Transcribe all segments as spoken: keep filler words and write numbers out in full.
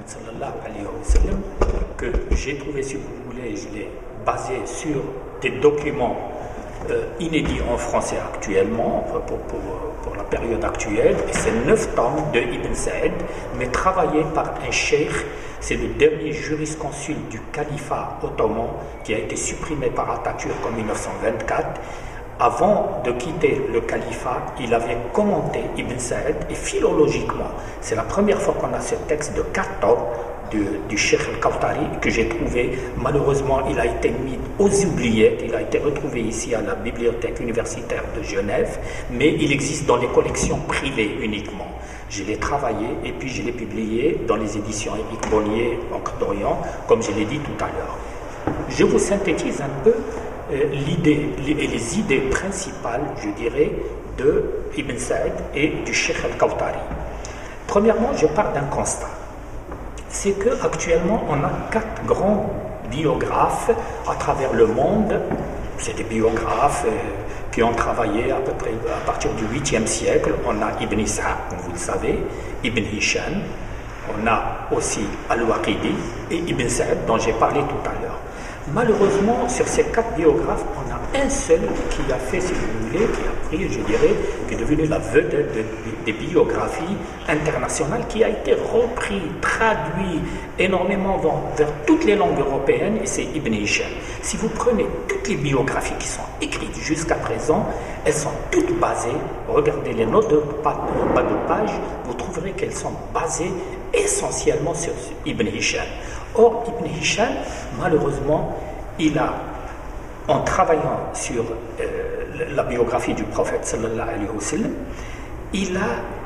sallallahu alayhi wa sallam, que j'ai trouvé, si vous voulez, je l'ai basé sur des documents euh, inédits en français actuellement, pour, pour, pour la période actuelle, et c'est neuf tomes de Ibn Saïd, mais travaillés par un cheikh. C'est le dernier jurisconsulte du califat ottoman qui a été supprimé par Atatürk en mille neuf cent vingt-quatre. Avant de quitter le califat, il avait commenté Ibn Saïd, et philologiquement, c'est la première fois qu'on a ce texte de quatre tomes du, du Cheikh Al-Kawthari que j'ai trouvé. Malheureusement, il a été mis aux oubliettes, il a été retrouvé ici à la bibliothèque universitaire de Genève, mais il existe dans les collections privées uniquement. Je l'ai travaillé et puis je l'ai publié dans les éditions Éric Bonnier, Encre d'Orient, comme je l'ai dit tout à l'heure. Je vous synthétise un peu euh, l'idée et les idées principales, je dirais, de Ibn Saïd et du Cheikh Al-Kawthari. Premièrement, je pars d'un constat. C'est qu'actuellement, on a quatre grands biographes à travers le monde. C'est des biographes euh, qui ont travaillé à peu près à partir du huitième siècle. On a Ibn Ishaq, comme vous le savez, Ibn Hisham, on a aussi Al-Waqidi et Ibn Saïd, dont j'ai parlé tout à l'heure. Malheureusement, sur ces quatre biographes, on a un seul qui a fait, si vous voulez, qui a pris, je dirais, qui est devenu la vedette de, de, des biographies internationales, qui a été repris, traduit énormément dans, vers toutes les langues européennes, et c'est Ibn Hisham. Si vous prenez toutes les biographies qui sont écrites jusqu'à présent, elles sont toutes basées, regardez les notes de bas de page, vous trouverez qu'elles sont basées essentiellement sur Ibn Hisham. Or, Ibn Hisham, malheureusement, il a, en travaillant sur euh, la biographie du prophète sallallahu alayhi wa sallam, il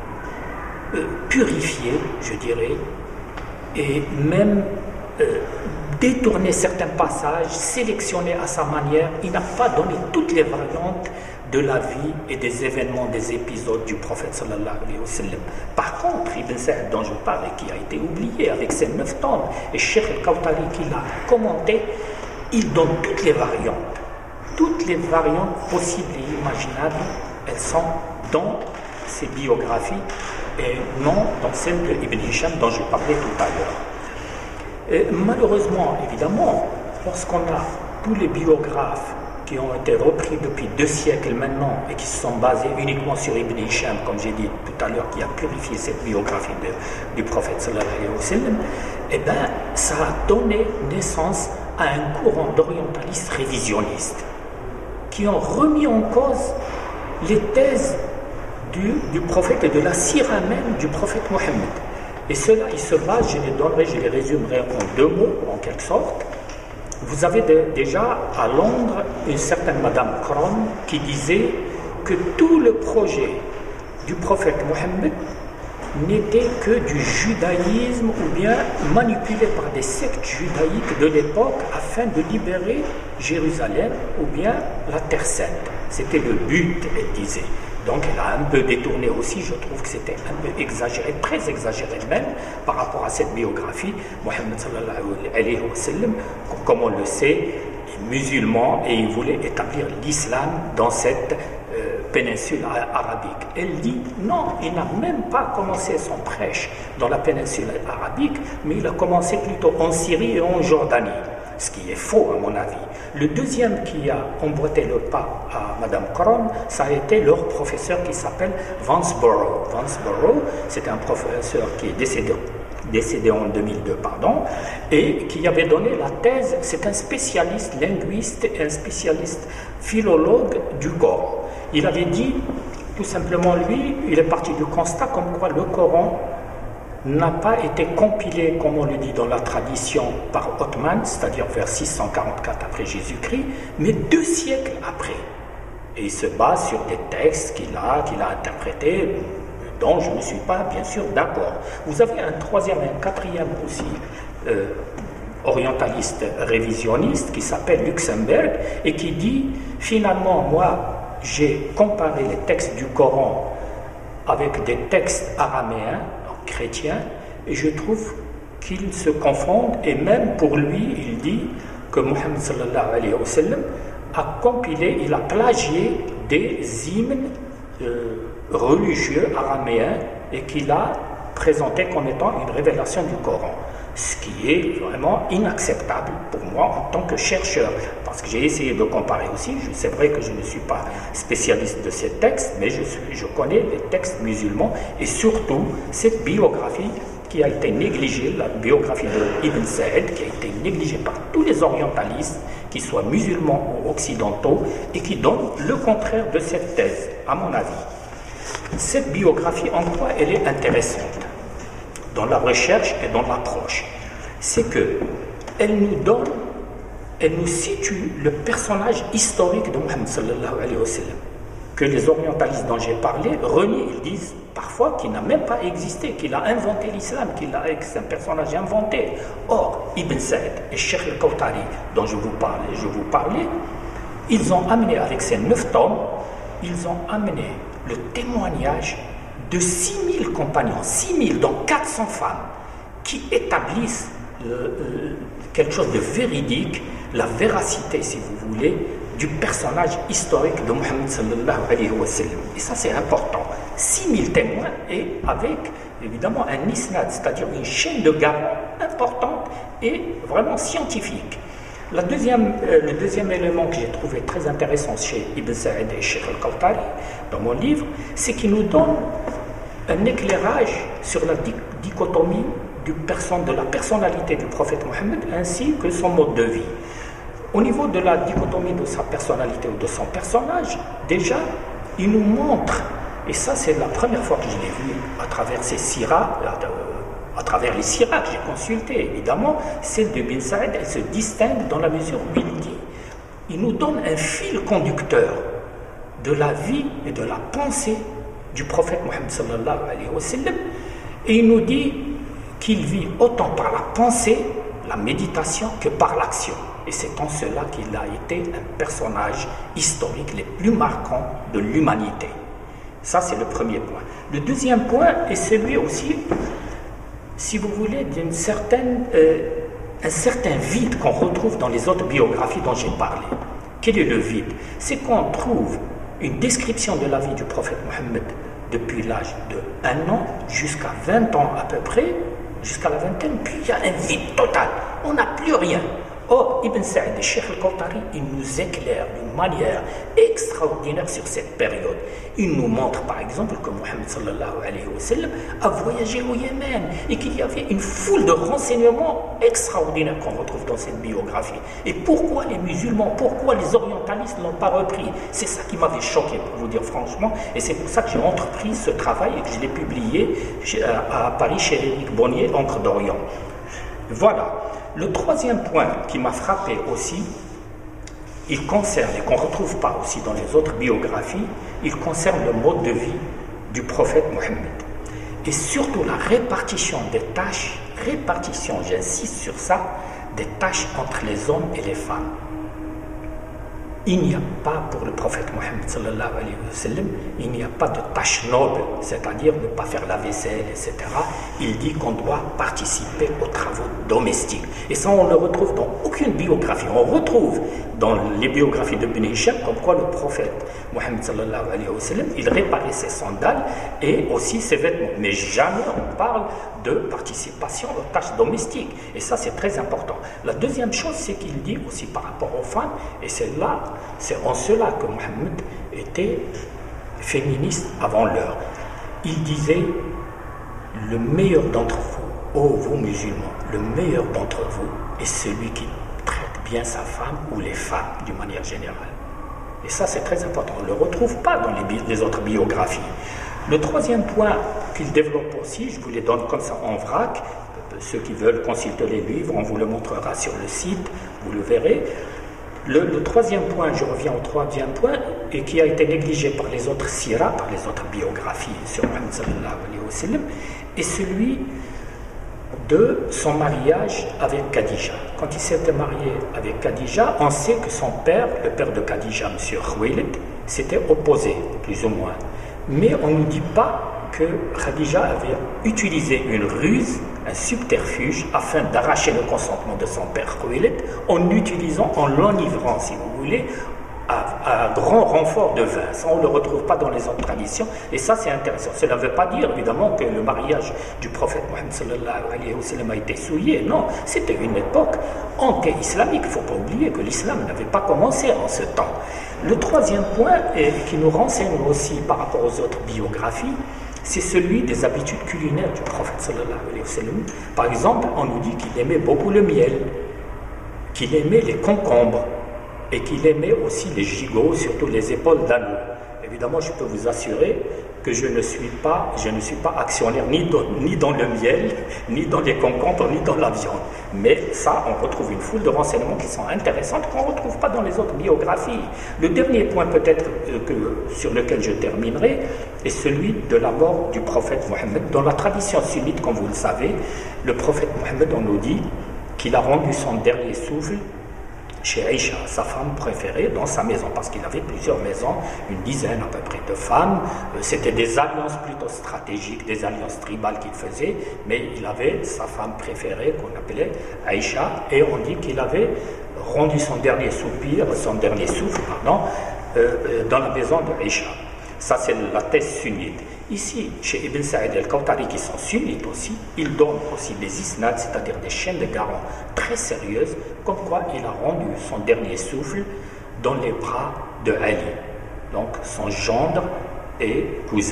a euh, purifié, je dirais, et même euh, détourné certains passages, sélectionné à sa manière. Il n'a pas donné toutes les variantes de la vie et des événements, des épisodes du prophète sallallahu alayhi wa sallam. Par contre, Ibn Saïd, dont je parle et qui a été oublié avec ses neuf tomes, et Cheikh Al-Kawthari qui l'a commenté, il donne toutes les variantes. Toutes les variantes possibles et imaginables, elles sont dans ses biographies et non dans celle de Ibn Hisham dont je parlais tout à l'heure. Et malheureusement, évidemment, lorsqu'on a tous les biographes qui ont été repris depuis deux siècles maintenant et qui se sont basés uniquement sur Ibn Hisham, comme j'ai dit tout à l'heure, qui a purifié cette biographie de, du prophète sallallahu alayhi wa sallam, eh bien, ça a donné naissance à un courant d'orientalistes révisionnistes qui ont remis en cause les thèses du, du prophète et de la sira même du prophète Mohammed. Et cela, il se base, je les donnerai, je les résumerai en deux mots, en quelque sorte. Vous avez de, déjà à Londres une certaine Madame Cron qui disait que tout le projet du prophète Mohammed n'était que du judaïsme ou bien manipulé par des sectes judaïques de l'époque afin de libérer Jérusalem ou bien la Terre Sainte. C'était le but, elle disait. Donc elle a un peu détourné aussi, je trouve que c'était un peu exagéré, très exagéré même par rapport à cette biographie. Mohammed sallallahu alayhi wa sallam, comme on le sait, est musulman et il voulait établir l'islam dans cette euh, péninsule arabique. Elle dit non, il n'a même pas commencé son prêche dans la péninsule arabique, mais il a commencé plutôt en Syrie et en Jordanie. Ce qui est faux à mon avis. Le deuxième qui a emboîté le pas à Madame Cron, ça a été leur professeur qui s'appelle Vance Burrow. Vance Burrow, c'est un professeur qui est décédé, décédé en deux mille deux, pardon, et qui avait donné la thèse, c'est un spécialiste linguiste et un spécialiste philologue du Coran. Il avait dit, tout simplement lui, il est parti du constat comme quoi le Coran n'a pas été compilé, comme on le dit dans la tradition, par Othman, c'est-à-dire vers six cent quarante-quatre après Jésus-Christ, mais deux siècles après. Et il se base sur des textes qu'il a, qu'il a interprétés, dont je ne suis pas, bien sûr, d'accord. Vous avez un troisième et un quatrième aussi euh, orientaliste révisionniste qui s'appelle Luxembourg et qui dit, finalement, moi, j'ai comparé les textes du Coran avec des textes araméens, chrétiens, et je trouve qu'ils se confondent, et même pour lui, il dit que Mohammed sallallahu alayhi wa sallam a compilé, il a plagié des hymnes euh, religieux araméens et qu'il a présentée comme étant une révélation du Coran, ce qui est vraiment inacceptable pour moi en tant que chercheur, parce que j'ai essayé de comparer aussi. C'est vrai que je ne suis pas spécialiste de ces textes, mais je, suis, je connais les textes musulmans et surtout cette biographie qui a été négligée, la biographie de Ibn Saïd, qui a été négligée par tous les orientalistes, qu'ils soient musulmans ou occidentaux, et qui donne le contraire de cette thèse, à mon avis. Cette biographie, en quoi elle est intéressante dans la recherche et dans l'approche? C'est que elle nous donne, elle nous situe le personnage historique de Muhammad sallallahu alayhi wa sallam, que les orientalistes dont j'ai parlé renient. Ils disent parfois qu'il n'a même pas existé, qu'il a inventé l'islam, qu'il a, que c'est un personnage inventé. Or, Ibn Saïd et Cheikh al-Kawthari, dont je vous parlais, je vous parlais, ils ont amené avec ces neuf tomes, ils ont amené le témoignage de six mille compagnons, six mille, dont quatre cents femmes, qui établissent euh, euh, quelque chose de véridique, la véracité, si vous voulez, du personnage historique de Muhammad sallallahu alayhi wa sallam. Et ça, c'est important. six mille témoins et avec, évidemment, un isnad, c'est-à-dire une chaîne de garants importante et vraiment scientifique. La deuxième, euh, le deuxième élément que j'ai trouvé très intéressant chez Ibn Saïd et Cheikh al-Kawthari, dans mon livre, c'est qu'il nous donne un éclairage sur la di dichotomie du person de la personnalité du prophète Mohammed ainsi que son mode de vie. Au niveau de la dichotomie de sa personnalité ou de son personnage, déjà, il nous montre, et ça c'est la première fois que je l'ai vu à travers ces siras, à travers les siras que j'ai consultés, évidemment, celle de Ibn Saïd, elle se distingue dans la mesure où il dit, il nous donne un fil conducteur de la vie et de la pensée du prophète Mohammed sallallahu alayhi wa sallam, et il nous dit qu'il vit autant par la pensée, la méditation, que par l'action. Et c'est en cela qu'il a été un personnage historique les plus marquants de l'humanité. Ça, c'est le premier point. Le deuxième point est celui aussi, si vous voulez, d'une certaine, euh, un certain vide qu'on retrouve dans les autres biographies dont j'ai parlé. Quel est le vide? C'est qu'on trouve une description de la vie du prophète Mohammed depuis l'âge de un an jusqu'à vingt ans à peu près, jusqu'à la vingtaine, puis il y a un vide total. On n'a plus rien. Or, Ibn Saïd et Cheikh al-Kawthari, il nous éclaire d'une manière extraordinaire sur cette période. Il nous montre par exemple que Mohammed sallallahu alayhi wa sallam a voyagé au Yémen et qu'il y avait une foule de renseignements extraordinaires qu'on retrouve dans cette biographie. Et pourquoi les musulmans, pourquoi les orientalistes ne l'ont pas repris? C'est ça qui m'avait choqué, pour vous dire franchement, et c'est pour ça que j'ai entrepris ce travail et que je l'ai publié à Paris chez Éric Bonnier, Encre d'Orient. Voilà. Le troisième point qui m'a frappé aussi, il concerne, et qu'on ne retrouve pas aussi dans les autres biographies, il concerne le mode de vie du prophète Mohammed. Et surtout la répartition des tâches, répartition, j'insiste sur ça, des tâches entre les hommes et les femmes. Il n'y a pas pour le prophète Mohammed sallallahu alayhi wa sallam, il n'y a pas de tâche noble, c'est-à-dire ne pas faire la vaisselle, et cetera. Il dit qu'on doit participer aux travaux domestiques. Et ça, on ne le retrouve dans aucune biographie. On retrouve dans les biographies de Ibn Hisham comme quoi le prophète Mohammed sallallahu alayhi wa sallam, il réparait ses sandales et aussi ses vêtements. Mais jamais on parle de participation aux tâches domestiques. Et ça, c'est très important. La deuxième chose, c'est qu'il dit aussi par rapport aux femmes, et c'est là, c'est en cela que Mohammed était féministe avant l'heure. Il disait, le meilleur d'entre vous, ô vous musulmans, le meilleur d'entre vous est celui qui traite bien sa femme ou les femmes d'une manière générale. Et ça, c'est très important. On ne le retrouve pas dans les, les autres biographies. Le troisième point qu'il développe aussi, je vous les donne comme ça en vrac, ceux qui veulent consulter les livres, on vous le montrera sur le site, vous le verrez. Le, le troisième point, je reviens au troisième point, et qui a été négligé par les autres siras, par les autres biographies sur Muhammad sallallahu alayhi wa sallam, est celui de son mariage avec Khadija. Quand il s'était marié avec Khadija, on sait que son père, le père de Khadija, M. Khuwaylid, s'était opposé, plus ou moins. Mais on ne nous dit pas que Khadija avait utilisé une ruse, un subterfuge, afin d'arracher le consentement de son père Khuwaylid, en utilisant, en l'enivrant, si vous voulez, à grand renfort de vin. Ça, on ne le retrouve pas dans les autres traditions, et ça, c'est intéressant. Cela ne veut pas dire, évidemment, que le mariage du prophète Mohammed sallallahu alayhi wa sallam a été souillé. Non, c'était une époque anté-islamique. Il ne faut pas oublier que l'islam n'avait pas commencé en ce temps. Le troisième point, et qui nous renseigne aussi par rapport aux autres biographies, c'est celui des habitudes culinaires du prophète sallallahu alayhi wa sallam. Par exemple, on nous dit qu'il aimait beaucoup le miel, qu'il aimait les concombres, et qu'il aimait aussi les gigots, surtout les épaules d'agneau. Évidemment, je peux vous assurer que je ne suis pas, je ne suis pas actionnaire ni dans, ni dans le miel, ni dans les concombres, ni dans la viande. Mais ça, on retrouve une foule de renseignements qui sont intéressants, qu'on ne retrouve pas dans les autres biographies. Le dernier point peut-être euh, que, sur lequel je terminerai est celui de la mort du prophète Mohammed. Dans la tradition sunnite, comme vous le savez, le prophète Mohammed, on nous dit qu'il a rendu son dernier souffle chez Aïcha, sa femme préférée, dans sa maison, parce qu'il avait plusieurs maisons, une dizaine à peu près de femmes. C'était des alliances plutôt stratégiques, des alliances tribales qu'il faisait, mais il avait sa femme préférée qu'on appelait Aïcha, et on dit qu'il avait rendu son dernier soupir, son dernier souffle, pardon, euh, dans la maison de Aïcha. Ça, c'est la thèse sunnite. Ici, chez Ibn Sa'id al-Kawthari, qui sont sunnites aussi, ils donnent aussi des isnads, c'est-à-dire des chaînes de garants très sérieuses, comme quoi il a rendu son dernier souffle dans les bras de Ali, donc son gendre et cousin.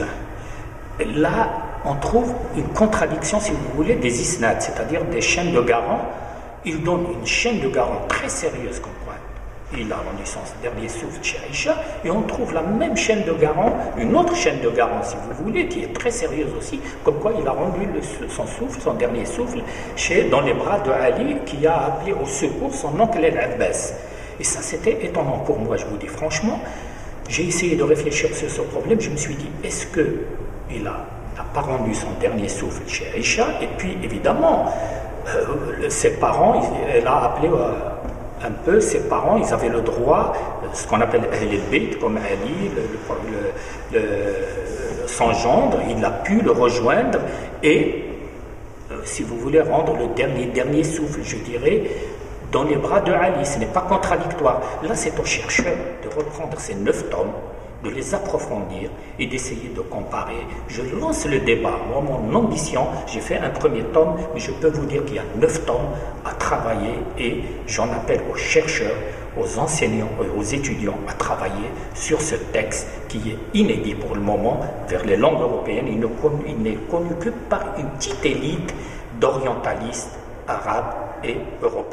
Et là, on trouve une contradiction, si vous voulez, des isnads, c'est-à-dire des chaînes de garants. Il donne une chaîne de garants très sérieuse, comme quoi il a rendu son dernier souffle chez Aïcha, et on trouve la même chaîne de garants, une autre chaîne de garants, si vous voulez, qui est très sérieuse aussi, comme quoi il a rendu le, son souffle, son dernier souffle, chez, dans les bras de Ali, qui a appelé au secours son oncle Al-Abbas. Et ça, c'était étonnant pour moi, je vous dis franchement. J'ai essayé de réfléchir sur ce problème, je me suis dit, est-ce qu'il n'a pas rendu son dernier souffle chez Aïcha? Et puis, évidemment, euh, ses parents, il, elle a appelé... Euh, un peu, ses parents, ils avaient le droit, ce qu'on appelle Ahl al-Bayt, comme Ali, le, le, le, son gendre, il a pu le rejoindre et, euh, si vous voulez, rendre le dernier, dernier souffle, je dirais, dans les bras de Ali. Ce n'est pas contradictoire. Là, c'est aux chercheurs de reprendre ces neuf tomes, de les approfondir et d'essayer de comparer. Je lance le débat. Moi, mon ambition, j'ai fait un premier tome, mais je peux vous dire qu'il y a neuf tomes à travailler et j'en appelle aux chercheurs, aux enseignants et aux étudiants à travailler sur ce texte qui est inédit pour le moment vers les langues européennes. Il n'est connu que par une petite élite d'orientalistes arabes et européens.